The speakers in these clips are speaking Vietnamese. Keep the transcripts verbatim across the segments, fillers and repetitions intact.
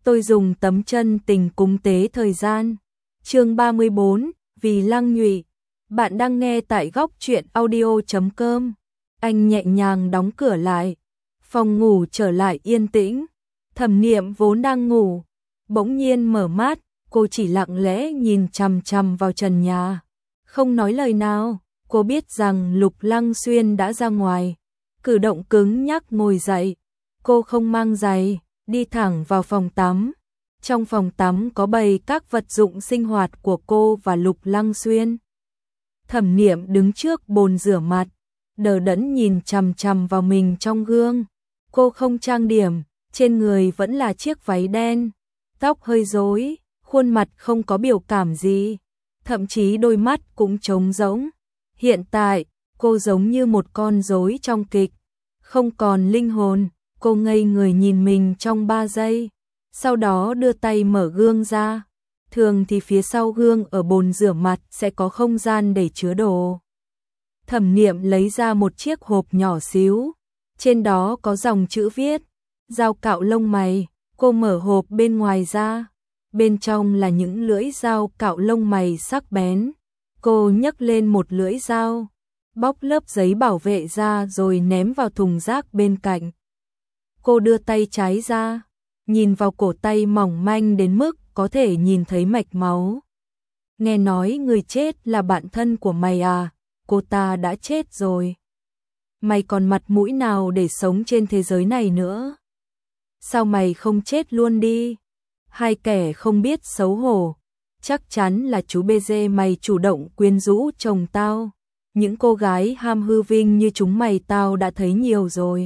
tôi dùng tấm chân tình cúng tế thời gian. Chương ba mươi bốn, vì Lăng Nhụy. Bạn đang nghe tại góc truyện audio chấm com. Anh nhẹ nhàng đóng cửa lại. Phòng ngủ trở lại yên tĩnh. Thẩm Niệm vốn đang ngủ, bỗng nhiên mở mắt, cô chỉ lặng lẽ nhìn chằm chằm vào trần nhà, không nói lời nào. Cô biết rằng Lục Lăng Xuyên đã ra ngoài, cử động cứng nhắc ngồi dậy. Cô không mang giày, đi thẳng vào phòng tắm. Trong phòng tắm có bày các vật dụng sinh hoạt của cô và Lục Lăng Xuyên. Thẩm Niệm đứng trước bồn rửa mặt, đờ đẫn nhìn chằm chằm vào mình trong gương. Cô không trang điểm, trên người vẫn là chiếc váy đen, tóc hơi rối, khuôn mặt không có biểu cảm gì, thậm chí đôi mắt cũng trống rỗng. Hiện tại, cô giống như một con rối trong kịch, không còn linh hồn. Cô ngây người nhìn mình trong ba giây, sau đó đưa tay mở gương ra. Thường thì phía sau gương ở bồn rửa mặt sẽ có không gian để chứa đồ. Thẩm Niệm lấy ra một chiếc hộp nhỏ xíu, trên đó có dòng chữ viết, dao cạo lông mày. Cô mở hộp bên ngoài ra, bên trong là những lưỡi dao cạo lông mày sắc bén. Cô nhấc lên một lưỡi dao, bóc lớp giấy bảo vệ ra rồi ném vào thùng rác bên cạnh. Cô đưa tay trái ra, nhìn vào cổ tay mỏng manh đến mức có thể nhìn thấy mạch máu. Nghe nói người chết là bạn thân của mày à? Cô ta đã chết rồi. Mày còn mặt mũi nào để sống trên thế giới này nữa? Sao mày không chết luôn đi? Hai kẻ không biết xấu hổ. Chắc chắn là chú bê dê mày chủ động quyến rũ chồng tao. Những cô gái ham hư vinh như chúng mày tao đã thấy nhiều rồi.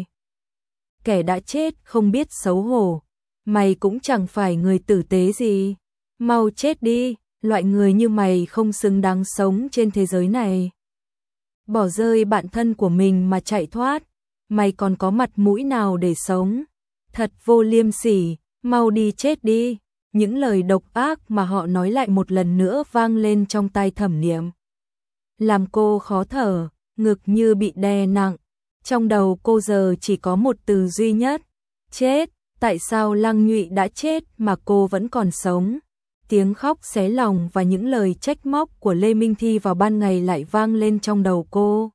Kẻ đã chết không biết xấu hổ. Mày cũng chẳng phải người tử tế gì. Mau chết đi, loại người như mày không xứng đáng sống trên thế giới này. Bỏ rơi bạn thân của mình mà chạy thoát. Mày còn có mặt mũi nào để sống? Thật vô liêm sỉ, mau đi chết đi. Những lời độc ác mà họ nói lại một lần nữa vang lên trong tai Thẩm Niệm, làm cô khó thở, ngực như bị đè nặng. Trong đầu cô giờ chỉ có một từ duy nhất, chết. Tại sao Lăng Nhụy đã chết mà cô vẫn còn sống? Tiếng khóc xé lòng và những lời trách móc của Lê Minh Thi vào ban ngày lại vang lên trong đầu cô.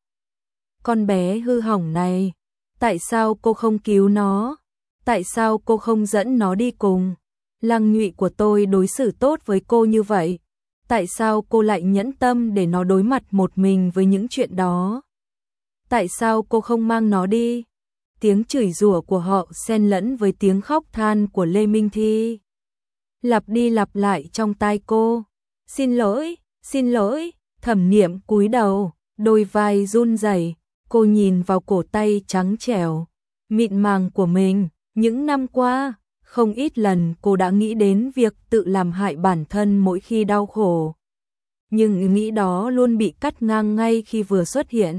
Con bé hư hỏng này, tại sao cô không cứu nó? Tại sao cô không dẫn nó đi cùng? Lăng Nhụy của tôi đối xử tốt với cô như vậy, tại sao cô lại nhẫn tâm để nó đối mặt một mình với những chuyện đó? Tại sao cô không mang nó đi? Tiếng chửi rủa của họ xen lẫn với tiếng khóc than của Lê Minh Thi, lặp đi lặp lại trong tai cô. Xin lỗi, xin lỗi. Thẩm Niệm cúi đầu, đôi vai run rẩy. Cô nhìn vào cổ tay trắng trẻo, mịn màng của mình. Những năm qua, không ít lần cô đã nghĩ đến việc tự làm hại bản thân mỗi khi đau khổ. Nhưng ý nghĩ đó luôn bị cắt ngang ngay khi vừa xuất hiện.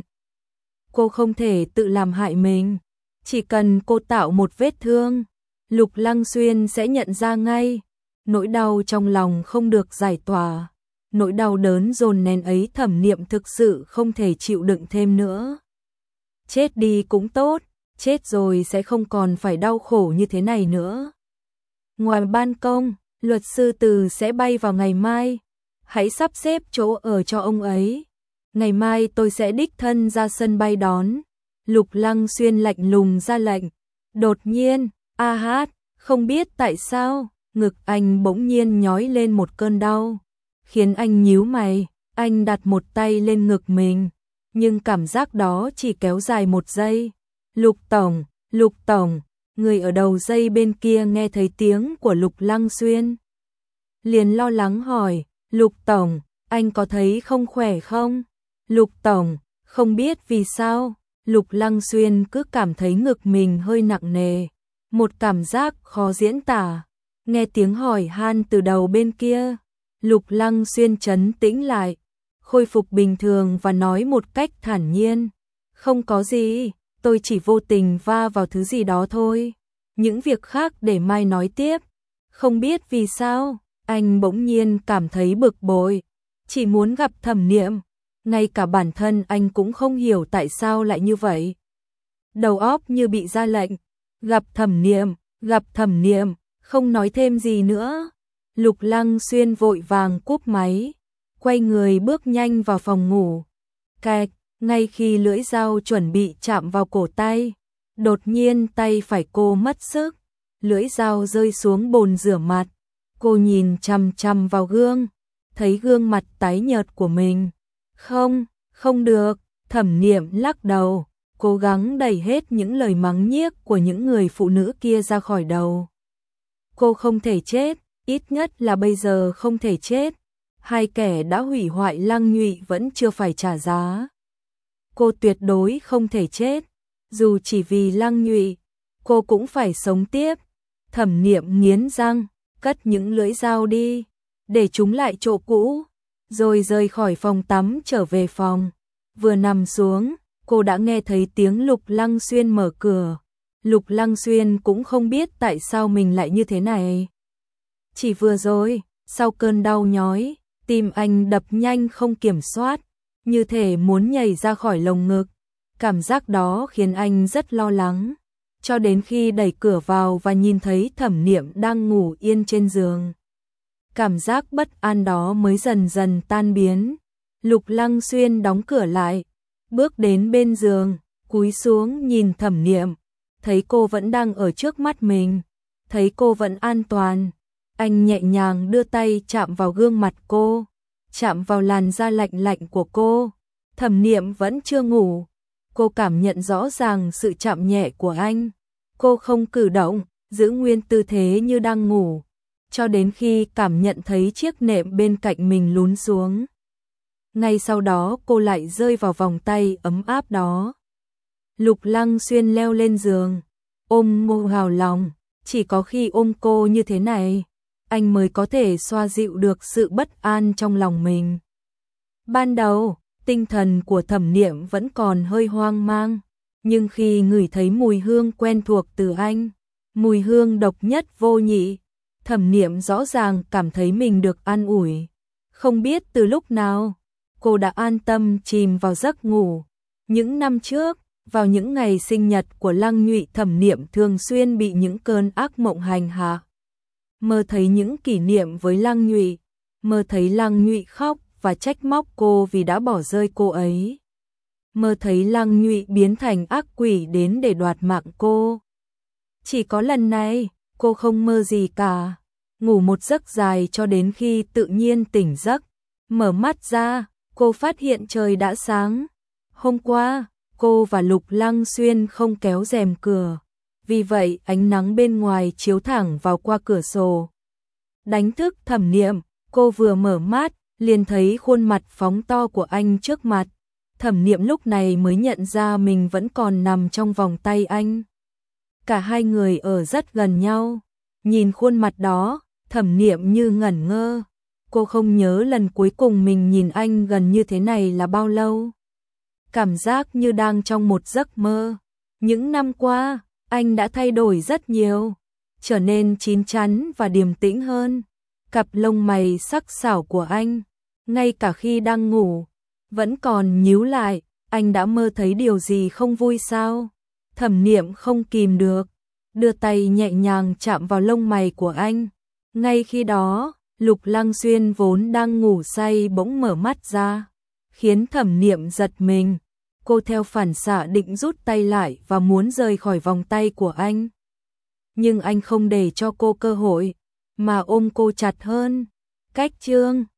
Cô không thể tự làm hại mình. Chỉ cần cô tạo một vết thương, Lục Lăng Xuyên sẽ nhận ra ngay. Nỗi đau trong lòng không được giải tỏa. Nỗi đau đớn dồn nén ấy Thẩm Niệm thực sự không thể chịu đựng thêm nữa. Chết đi cũng tốt, chết rồi sẽ không còn phải đau khổ như thế này nữa. Ngoài ban công, luật sư Từ sẽ bay vào ngày mai. Hãy sắp xếp chỗ ở cho ông ấy. Ngày mai tôi sẽ đích thân ra sân bay đón. Lục Lăng Xuyên lạnh lùng ra lệnh. Đột nhiên, a hát, không biết tại sao, ngực anh bỗng nhiên nhói lên một cơn đau, khiến anh nhíu mày. Anh đặt một tay lên ngực mình, nhưng cảm giác đó chỉ kéo dài một giây. Lục Tổng, Lục Tổng. Người ở đầu dây bên kia nghe thấy tiếng của Lục Lăng Xuyên, liền lo lắng hỏi, Lục Tổng, anh có thấy không khỏe không? Lục Tổng, không biết vì sao, Lục Lăng Xuyên cứ cảm thấy ngực mình hơi nặng nề, một cảm giác khó diễn tả. Nghe tiếng hỏi han từ đầu bên kia, Lục Lăng Xuyên trấn tĩnh lại, khôi phục bình thường và nói một cách thản nhiên, không có gì. Tôi chỉ vô tình va vào thứ gì đó thôi. Những việc khác để mai nói tiếp. Không biết vì sao, anh bỗng nhiên cảm thấy bực bội. Chỉ muốn gặp Thẩm Niệm. Ngay cả bản thân anh cũng không hiểu tại sao lại như vậy. Đầu óc như bị ra lệnh. Gặp Thẩm Niệm, gặp Thẩm Niệm. Không nói thêm gì nữa, Lục Lăng Xuyên vội vàng cúp máy, quay người bước nhanh vào phòng ngủ. Cạch, ngay khi lưỡi dao chuẩn bị chạm vào cổ tay, đột nhiên tay phải cô mất sức, lưỡi dao rơi xuống bồn rửa mặt. Cô nhìn chằm chằm vào gương, thấy gương mặt tái nhợt của mình. Không, không được, Thẩm Niệm lắc đầu, cố gắng đẩy hết những lời mắng nhiếc của những người phụ nữ kia ra khỏi đầu. Cô không thể chết, ít nhất là bây giờ không thể chết. Hai kẻ đã hủy hoại Lăng Nhụy vẫn chưa phải trả giá. Cô tuyệt đối không thể chết, dù chỉ vì Lăng Nhụy, cô cũng phải sống tiếp. Thẩm Niệm nghiến răng, cất những lưỡi dao đi, để chúng lại chỗ cũ, rồi rời khỏi phòng tắm trở về phòng. Vừa nằm xuống, cô đã nghe thấy tiếng Lục Lăng Xuyên mở cửa. Lục Lăng Xuyên cũng không biết tại sao mình lại như thế này. Chỉ vừa rồi, sau cơn đau nhói, tim anh đập nhanh không kiểm soát, như thể muốn nhảy ra khỏi lồng ngực. Cảm giác đó khiến anh rất lo lắng, cho đến khi đẩy cửa vào và nhìn thấy Thẩm Niệm đang ngủ yên trên giường. Cảm giác bất an đó mới dần dần tan biến. Lục Lăng Xuyên đóng cửa lại, bước đến bên giường, cúi xuống nhìn Thẩm Niệm, thấy cô vẫn đang ở trước mắt mình, thấy cô vẫn an toàn. Anh nhẹ nhàng đưa tay chạm vào gương mặt cô, chạm vào làn da lạnh lạnh của cô. Thẩm Niệm vẫn chưa ngủ, cô cảm nhận rõ ràng sự chạm nhẹ của anh. Cô không cử động, giữ nguyên tư thế như đang ngủ, cho đến khi cảm nhận thấy chiếc nệm bên cạnh mình lún xuống. Ngay sau đó cô lại rơi vào vòng tay ấm áp đó. Lục Lăng Xuyên leo lên giường, ôm cô vào lòng. Chỉ có khi ôm cô như thế này, anh mới có thể xoa dịu được sự bất an trong lòng mình. Ban đầu, tinh thần của Thẩm Niệm vẫn còn hơi hoang mang, nhưng khi ngửi thấy mùi hương quen thuộc từ anh, mùi hương độc nhất vô nhị, Thẩm Niệm rõ ràng cảm thấy mình được an ủi. Không biết từ lúc nào, cô đã an tâm chìm vào giấc ngủ. Những năm trước, vào những ngày sinh nhật của Lăng Nhụy, Thẩm Niệm thường xuyên bị những cơn ác mộng hành hạ. Mơ thấy những kỷ niệm với Lăng Nhụy, mơ thấy Lăng Nhụy khóc và trách móc cô vì đã bỏ rơi cô ấy. Mơ thấy Lăng Nhụy biến thành ác quỷ đến để đoạt mạng cô. Chỉ có lần này, cô không mơ gì cả. Ngủ một giấc dài cho đến khi tự nhiên tỉnh giấc. Mở mắt ra, cô phát hiện trời đã sáng. Hôm qua, cô và Lục Lăng Xuyên không kéo rèm cửa. Vì vậy ánh nắng bên ngoài chiếu thẳng vào qua cửa sổ. Đánh thức Thẩm Niệm, cô vừa mở mắt, liền thấy khuôn mặt phóng to của anh trước mặt. Thẩm Niệm lúc này mới nhận ra mình vẫn còn nằm trong vòng tay anh. Cả hai người ở rất gần nhau. Nhìn khuôn mặt đó, Thẩm Niệm như ngẩn ngơ. Cô không nhớ lần cuối cùng mình nhìn anh gần như thế này là bao lâu. Cảm giác như đang trong một giấc mơ. Những năm qua, anh đã thay đổi rất nhiều, trở nên chín chắn và điềm tĩnh hơn. Cặp lông mày sắc sảo của anh, ngay cả khi đang ngủ, vẫn còn nhíu lại. Anh đã mơ thấy điều gì không vui sao? Thẩm Niệm không kìm được, đưa tay nhẹ nhàng chạm vào lông mày của anh. Ngay khi đó, Lục Lăng Xuyên vốn đang ngủ say bỗng mở mắt ra, khiến Thẩm Niệm giật mình. Cô theo phản xạ định rút tay lại và muốn rời khỏi vòng tay của anh. Nhưng anh không để cho cô cơ hội, mà ôm cô chặt hơn. Cách chương